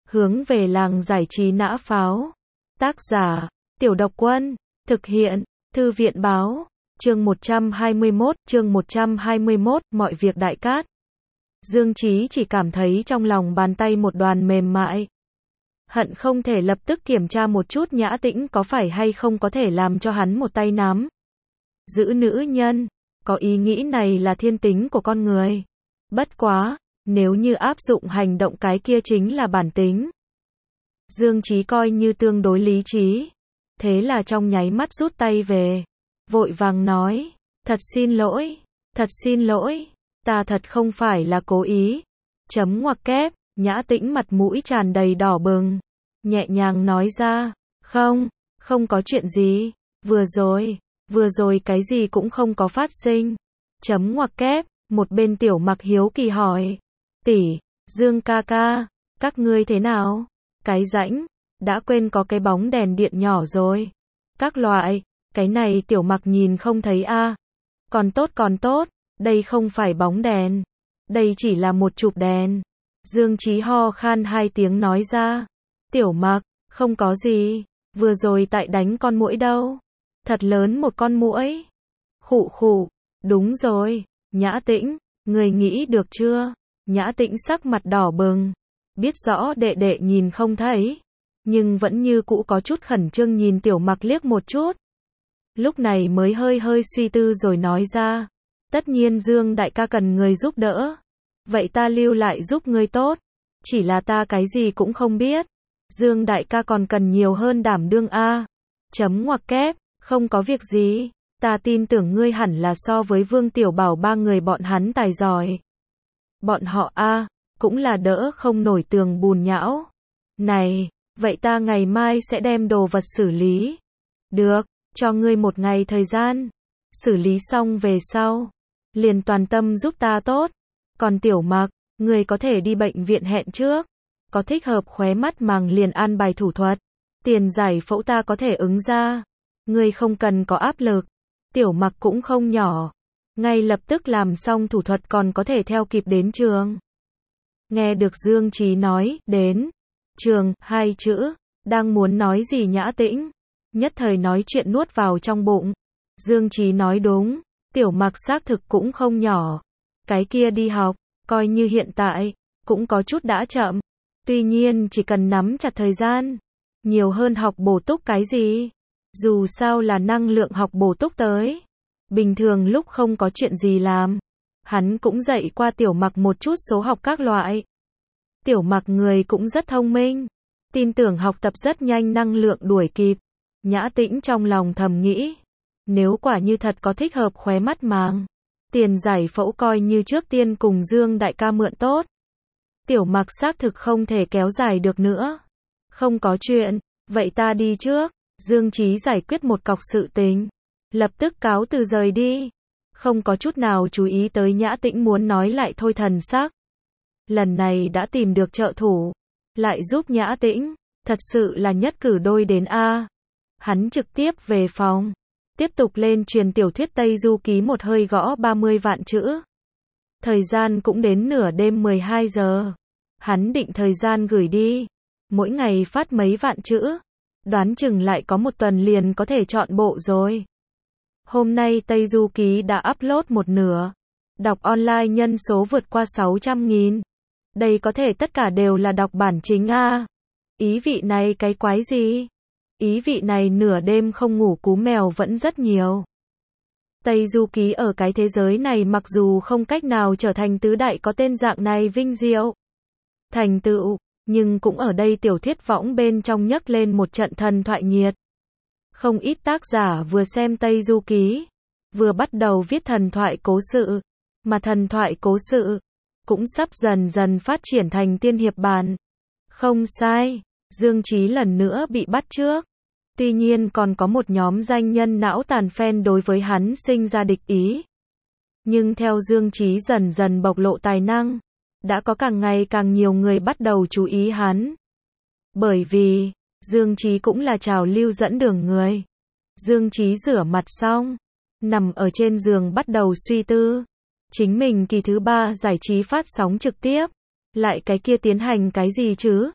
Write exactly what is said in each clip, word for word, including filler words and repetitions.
Hướng về làng giải trí nã pháo. Tác giả, Tiểu Độc Quân. Thực hiện, Thư viện báo. Chương một trăm hai mươi mốt, chương một trăm hai mươi mốt, mọi việc đại cát. Dương Chí chỉ cảm thấy trong lòng bàn tay một đoàn mềm mại. Hận không thể lập tức kiểm tra một chút Nhã Tĩnh có phải hay không có thể làm cho hắn một tay nắm. Giữ nữ nhân, có ý nghĩ này là thiên tính của con người. Bất quá, nếu như áp dụng hành động cái kia chính là bản tính. Dương Chí coi như tương đối lý trí. Thế là trong nháy mắt rút tay về. Vội vàng nói, thật xin lỗi, thật xin lỗi, ta thật không phải là cố ý. Chấm ngoặc kép, Nhã Tĩnh mặt mũi tràn đầy đỏ bừng. Nhẹ nhàng nói ra, không, không có chuyện gì. Vừa rồi, vừa rồi cái gì cũng không có phát sinh. Chấm ngoặc kép, một bên Tiểu Mặc hiếu kỳ hỏi. Tỷ, Dương ca ca, các ngươi thế nào? Cái rãnh, đã quên có cái bóng đèn điện nhỏ rồi. Các loại, cái này Tiểu Mặc nhìn không thấy a. À. Còn tốt còn tốt, đây không phải bóng đèn. Đây chỉ là một chụp đèn. Dương Chí ho khan hai tiếng nói ra. Tiểu Mặc, không có gì, vừa rồi tại đánh con muỗi đâu. Thật lớn một con muỗi. Khụ khụ, đúng rồi, Nhã Tĩnh, người nghĩ được chưa? Nhã Tĩnh sắc mặt đỏ bừng. Biết rõ đệ đệ nhìn không thấy, nhưng vẫn như cũ có chút khẩn trương nhìn Tiểu Mặc liếc một chút. Lúc này mới hơi hơi suy tư rồi nói ra. Tất nhiên Dương đại ca cần người giúp đỡ. Vậy ta lưu lại giúp ngươi tốt. Chỉ là ta cái gì cũng không biết. Dương đại ca còn cần nhiều hơn đảm đương a. Chấm ngoặc kép, không có việc gì. Ta tin tưởng ngươi hẳn là so với Vương Tiểu Bảo ba người bọn hắn tài giỏi. Bọn họ a, cũng là đỡ không nổi tường bùn nhão. Này, vậy ta ngày mai sẽ đem đồ vật xử lý. Được, cho ngươi một ngày thời gian. Xử lý xong về sau, liền toàn tâm giúp ta tốt. Còn Tiểu Mặc, ngươi có thể đi bệnh viện hẹn trước. Có thích hợp khóe mắt màng liền an bài thủ thuật. Tiền giải phẫu ta có thể ứng ra. Ngươi không cần có áp lực. Tiểu Mặc cũng không nhỏ. Ngay lập tức làm xong thủ thuật còn có thể theo kịp đến trường. Nghe được Dương Chí nói, đến trường, hai chữ, đang muốn nói gì Nhã Tĩnh. Nhất thời nói chuyện nuốt vào trong bụng. Dương Chí nói đúng, Tiểu Mặc xác thực cũng không nhỏ. Cái kia đi học, coi như hiện tại, cũng có chút đã chậm. Tuy nhiên chỉ cần nắm chặt thời gian, nhiều hơn học bổ túc cái gì. Dù sao là năng lượng học bổ túc tới. Bình thường lúc không có chuyện gì làm, hắn cũng dạy qua Tiểu Mặc một chút số học các loại. Tiểu Mặc người cũng rất thông minh, tin tưởng học tập rất nhanh năng lượng đuổi kịp. Nhã Tĩnh trong lòng thầm nghĩ, nếu quả như thật có thích hợp khóe mắt màng, tiền giải phẫu coi như trước tiên cùng Dương đại ca mượn tốt. Tiểu Mặc xác thực không thể kéo dài được nữa. Không có chuyện, vậy ta đi trước. Dương Chí giải quyết một cọc sự tình, lập tức cáo từ rời đi. Không có chút nào chú ý tới Nhã Tĩnh muốn nói lại thôi thần sắc. Lần này đã tìm được trợ thủ, lại giúp Nhã Tĩnh, thật sự là nhất cử đôi đến a. Hắn trực tiếp về phòng, tiếp tục lên truyền tiểu thuyết Tây Du Ký một hơi gõ ba mươi vạn chữ. Thời gian cũng đến nửa đêm mười hai giờ. Hắn định thời gian gửi đi, mỗi ngày phát mấy vạn chữ, đoán chừng lại có một tuần liền có thể chọn bộ rồi. Hôm nay Tây Du Ký đã upload một nửa, đọc online nhân số vượt qua sáu trăm nghìn. Đây có thể tất cả đều là đọc bản chính a. Ý vị này cái quái gì? Ý vị này nửa đêm không ngủ cú mèo vẫn rất nhiều. Tây Du Ký ở cái thế giới này mặc dù không cách nào trở thành tứ đại có tên dạng này vinh diệu, thành tựu, nhưng cũng ở đây tiểu thuyết võng bên trong nhấc lên một trận thần thoại nhiệt. Không ít tác giả vừa xem Tây Du Ký, vừa bắt đầu viết thần thoại cố sự, mà thần thoại cố sự cũng sắp dần dần phát triển thành tiên hiệp bản. Không sai, Dương Chí lần nữa bị bắt trước. Tuy nhiên còn có một nhóm danh nhân não tàn fan đối với hắn sinh ra địch ý. Nhưng theo Dương Chí dần dần bộc lộ tài năng, đã có càng ngày càng nhiều người bắt đầu chú ý hắn. Bởi vì, Dương Chí cũng là trào lưu dẫn đường người. Dương Chí rửa mặt xong, nằm ở trên giường bắt đầu suy tư. Chính mình kỳ thứ ba giải trí phát sóng trực tiếp, lại cái kia tiến hành cái gì chứ?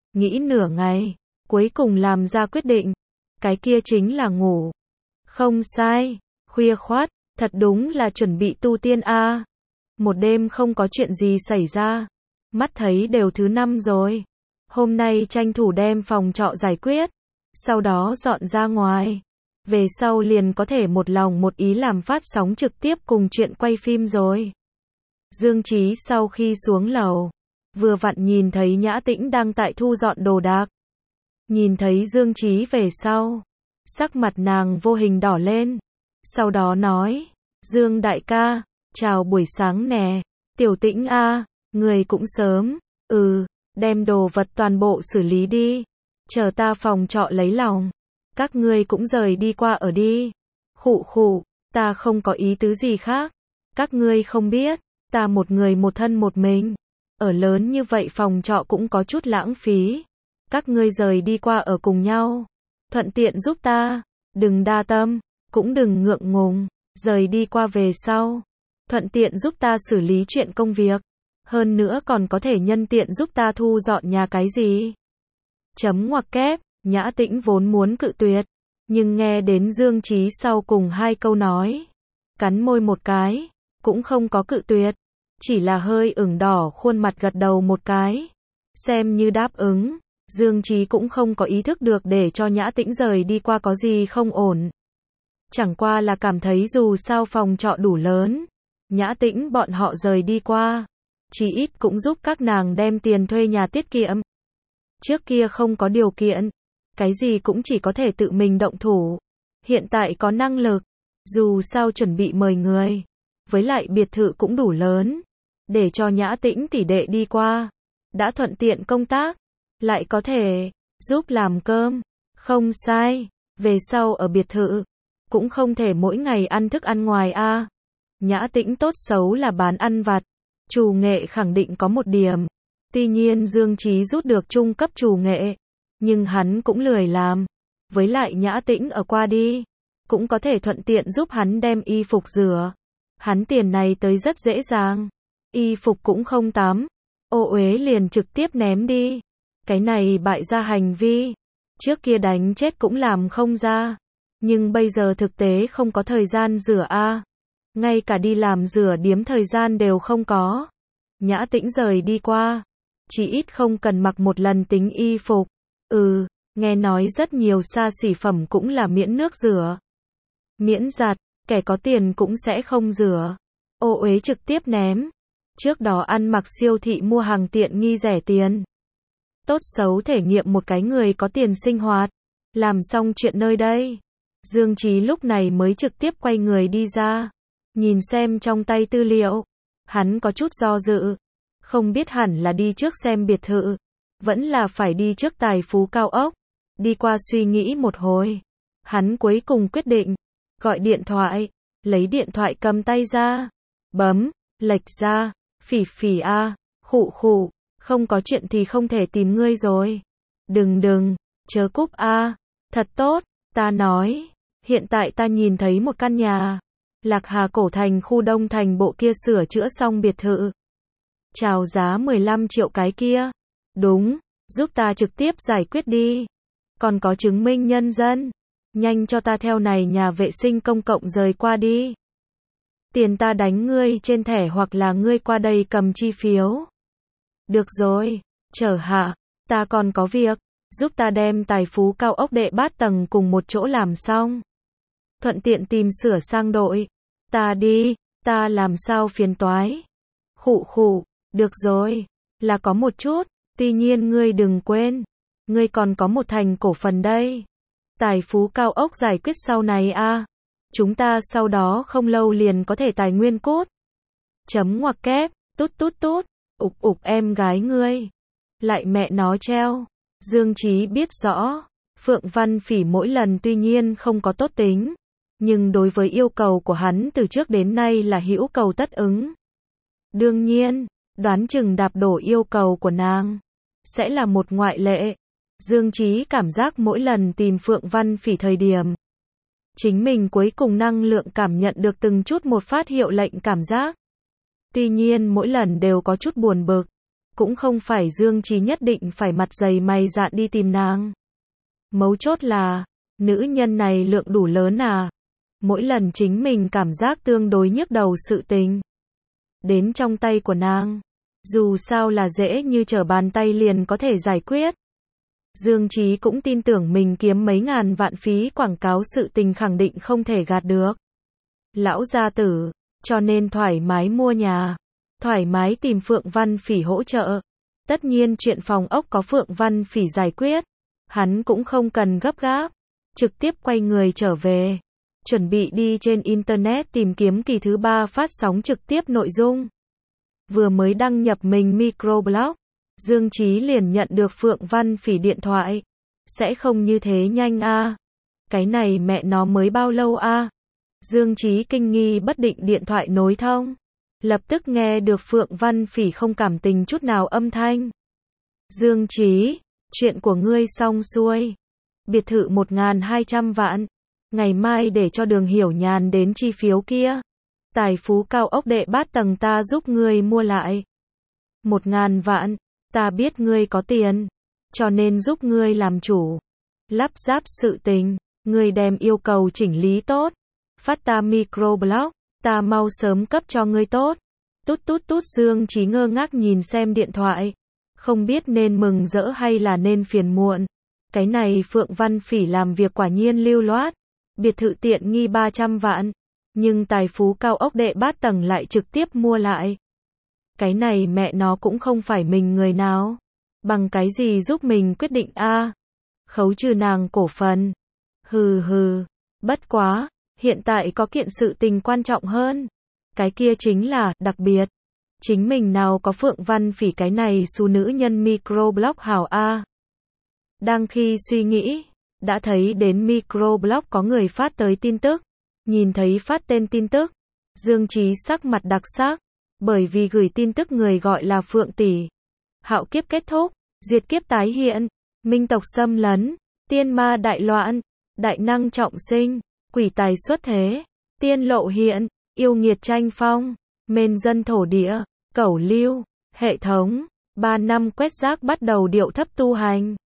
nghĩ nửa ngày, cuối cùng làm ra quyết định. Cái kia chính là ngủ. Không sai, khuya khoắt, thật đúng là chuẩn bị tu tiên a. Một đêm không có chuyện gì xảy ra. Mắt thấy đều thứ năm rồi. Hôm nay tranh thủ đem phòng trọ giải quyết. Sau đó dọn ra ngoài. Về sau liền có thể một lòng một ý làm phát sóng trực tiếp cùng chuyện quay phim rồi. Dương Chí sau khi xuống lầu, vừa vặn nhìn thấy Nhã Tĩnh đang tại thu dọn đồ đạc. Nhìn thấy Dương Chí về sau, sắc mặt nàng vô hình đỏ lên. Sau đó nói, Dương đại ca, chào buổi sáng nè, Tiểu Tĩnh a, người cũng sớm, ừ, đem đồ vật toàn bộ xử lý đi, chờ ta phòng trọ lấy lòng, các ngươi cũng rời đi qua ở đi. Khụ khụ, ta không có ý tứ gì khác, các ngươi không biết, ta một người một thân một mình, ở lớn như vậy phòng trọ cũng có chút lãng phí, các ngươi rời đi qua ở cùng nhau, thuận tiện giúp ta, đừng đa tâm, cũng đừng ngượng ngùng, rời đi qua về sau, thuận tiện giúp ta xử lý chuyện công việc, hơn nữa còn có thể nhân tiện giúp ta thu dọn nhà cái gì. Chấm ngoặc kép, Nhã Tĩnh vốn muốn cự tuyệt, nhưng nghe đến Dương Chí sau cùng hai câu nói, cắn môi một cái, cũng không có cự tuyệt, chỉ là hơi ửng đỏ khuôn mặt gật đầu một cái, xem như đáp ứng. Dương Chí cũng không có ý thức được để cho Nhã Tĩnh rời đi qua có gì không ổn. Chẳng qua là cảm thấy dù sao phòng trọ đủ lớn, Nhã Tĩnh bọn họ rời đi qua, chí ít cũng giúp các nàng đem tiền thuê nhà tiết kiệm. Trước kia không có điều kiện, cái gì cũng chỉ có thể tự mình động thủ. Hiện tại có năng lực, dù sao chuẩn bị mời người, với lại biệt thự cũng đủ lớn, để cho Nhã Tĩnh tỷ đệ đi qua, đã thuận tiện công tác, lại có thể giúp làm cơm, không sai, về sau ở biệt thự, cũng không thể mỗi ngày ăn thức ăn ngoài a. Nhã Tĩnh tốt xấu là bán ăn vặt, trù nghệ khẳng định có một điểm. Tuy nhiên Dương Chí rút được trung cấp trù nghệ, nhưng hắn cũng lười làm. Với lại Nhã Tĩnh ở qua đi, cũng có thể thuận tiện giúp hắn đem y phục rửa. Hắn tiền này tới rất dễ dàng. Y phục cũng không tắm, ô uế liền trực tiếp ném đi. Cái này bại gia hành vi. Trước kia đánh chết cũng làm không ra. Nhưng bây giờ thực tế không có thời gian rửa a. Ngay cả đi làm rửa điếm thời gian đều không có. Nhã Tĩnh rời đi qua, chỉ ít không cần mặc một lần tính y phục. Ừ, nghe nói rất nhiều xa xỉ phẩm cũng là miễn nước rửa, miễn giặt, kẻ có tiền cũng sẽ không rửa. Ô uế trực tiếp ném. Trước đó ăn mặc siêu thị mua hàng tiện nghi rẻ tiền. Tốt xấu thể nghiệm một cái người có tiền sinh hoạt. Làm xong chuyện nơi đây, Dương Chí lúc này mới trực tiếp quay người đi ra. Nhìn xem trong tay tư liệu, hắn có chút do dự. Không biết hẳn là đi trước xem biệt thự, vẫn là phải đi trước Tài Phú cao ốc. Đi qua suy nghĩ một hồi, hắn cuối cùng quyết định, gọi điện thoại, lấy điện thoại cầm tay ra, bấm, lệch ra, Phỉ Phỉ a, khụ khụ, không có chuyện thì không thể tìm ngươi rồi. Đừng đừng, chớ cúp a, thật tốt, ta nói, hiện tại ta nhìn thấy một căn nhà, Lạc Hà Cổ Thành khu Đông Thành bộ kia sửa chữa xong biệt thự. Chào giá mười lăm triệu cái kia. Đúng, giúp ta trực tiếp giải quyết đi. Còn có chứng minh nhân dân. Nhanh cho ta theo này nhà vệ sinh công cộng rời qua đi. Tiền ta đánh ngươi trên thẻ hoặc là ngươi qua đây cầm chi phiếu. Được rồi, chờ hạ, ta còn có việc, giúp ta đem Tài Phú cao ốc đệ bát tầng cùng một chỗ làm xong. Thuận tiện tìm sửa sang đội. Ta đi, ta làm sao phiền toái. Khụ khụ, được rồi, là có một chút, tuy nhiên ngươi đừng quên, ngươi còn có một thành cổ phần đây. Tài Phú cao ốc giải quyết sau này a, chúng ta sau đó không lâu liền có thể tài nguyên cốt. Chấm ngoặc kép, tút tút tút, ục ục em gái ngươi. Lại mẹ nó treo. Dương Chí biết rõ, Phượng Văn Phỉ mỗi lần tuy nhiên không có tốt tính, nhưng đối với yêu cầu của hắn từ trước đến nay là hữu cầu tất ứng. Đương nhiên, đoán chừng đạp đổ yêu cầu của nàng sẽ là một ngoại lệ. Dương Chí cảm giác mỗi lần tìm Phượng Văn Phỉ thời điểm, chính mình cuối cùng năng lượng cảm nhận được từng chút một phát hiệu lệnh cảm giác. Tuy nhiên mỗi lần đều có chút buồn bực, cũng không phải Dương Chí nhất định phải mặt dày mày dạn đi tìm nàng. Mấu chốt là, nữ nhân này lượng đủ lớn à. Mỗi lần chính mình cảm giác tương đối nhức đầu sự tình đến trong tay của nàng, dù sao là dễ như trở bàn tay liền có thể giải quyết. Dương Chí cũng tin tưởng mình kiếm mấy ngàn vạn phí quảng cáo sự tình khẳng định không thể gạt được lão gia tử, cho nên thoải mái mua nhà, thoải mái tìm Phượng Văn Phỉ hỗ trợ. Tất nhiên chuyện phòng ốc có Phượng Văn Phỉ giải quyết, hắn cũng không cần gấp gáp, trực tiếp quay người trở về, chuẩn bị đi trên internet tìm kiếm kỳ thứ ba phát sóng trực tiếp nội dung. Vừa mới đăng nhập mình microblog, Dương Chí liền nhận được Phượng Văn Phỉ điện thoại. Sẽ không như thế nhanh a? À? Cái này mẹ nó mới bao lâu a? À? Dương Chí kinh nghi bất định điện thoại nối thông. Lập tức nghe được Phượng Văn Phỉ không cảm tình chút nào âm thanh. Dương Chí, chuyện của ngươi xong xuôi. Biệt thự một nghìn hai trăm vạn. Ngày mai để cho Đường Hiểu Nhàn đến chi phiếu kia. Tài phú cao ốc đệ bát tầng ta giúp ngươi mua lại. Một ngàn vạn. Ta biết ngươi có tiền, cho nên giúp ngươi làm chủ. Lắp ráp sự tình, ngươi đem yêu cầu chỉnh lý tốt. Phát ta microblog, ta mau sớm cấp cho ngươi tốt. Tút tút tút. Dương Chí ngơ ngác nhìn xem điện thoại, không biết nên mừng rỡ hay là nên phiền muộn. Cái này Phượng Văn Phỉ làm việc quả nhiên lưu loát. Biệt thự tiện nghi ba trăm vạn, nhưng tài phú cao ốc đệ bát tầng lại trực tiếp mua lại. Cái này mẹ nó cũng không phải mình người nào. Bằng cái gì giúp mình quyết định a? À? Khấu trừ nàng cổ phần. Hừ hừ. Bất quá, hiện tại có kiện sự tình quan trọng hơn. Cái kia chính là, đặc biệt. Chính mình nào có Phượng Văn Phỉ cái này xu nữ nhân microblog hảo a. À? Đang khi suy nghĩ, đã thấy đến microblog có người phát tới tin tức. Nhìn thấy phát tên tin tức, Dương Chí sắc mặt đặc sắc. Bởi vì gửi tin tức người gọi là Phượng tỷ. Hạo kiếp kết thúc, diệt kiếp tái hiện, minh tộc xâm lấn, tiên ma đại loạn, đại năng trọng sinh, quỷ tài xuất thế, tiên lộ hiện, yêu nghiệt tranh phong, mên dân thổ địa, cẩu lưu, hệ thống, ba năm quét rác bắt đầu điệu thấp tu hành.